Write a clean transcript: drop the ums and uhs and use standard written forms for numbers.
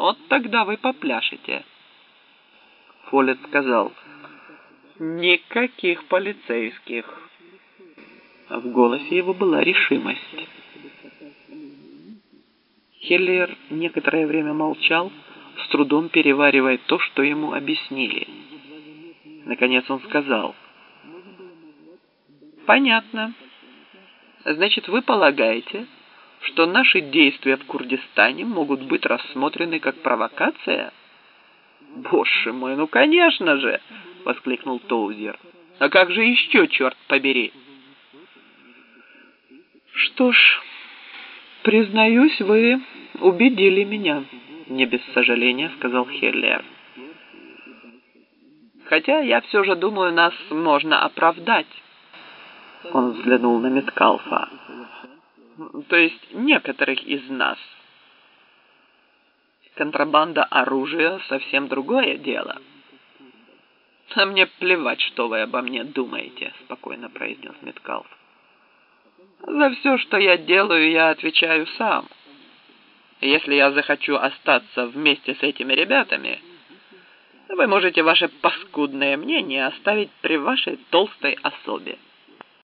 Вот тогда вы попляшете. Фоллет сказал: «Никаких полицейских». В голосе его была решимость. Хеллер некоторое время молчал, с трудом переваривая то, что ему объяснили. Наконец он сказал: «Понятно. Значит, вы полагаете, что наши действия в Курдистане могут быть рассмотрены как провокация?» «Боже мой, ну конечно же!» — воскликнул Тоузер. «А как же еще, черт побери?» «Что ж, признаюсь, вы убедили меня», — не без сожаления сказал Хеллер. «Хотя я все же думаю, нас можно оправдать». Он взглянул на Меткалфа. «То есть некоторых из нас. Контрабанда оружия — совсем другое дело». «А мне плевать, что вы обо мне думаете», — спокойно произнес Меткалф. «За все, что я делаю, я отвечаю сам. Если я захочу остаться вместе с этими ребятами, вы можете ваше паскудное мнение оставить при вашей толстой особе».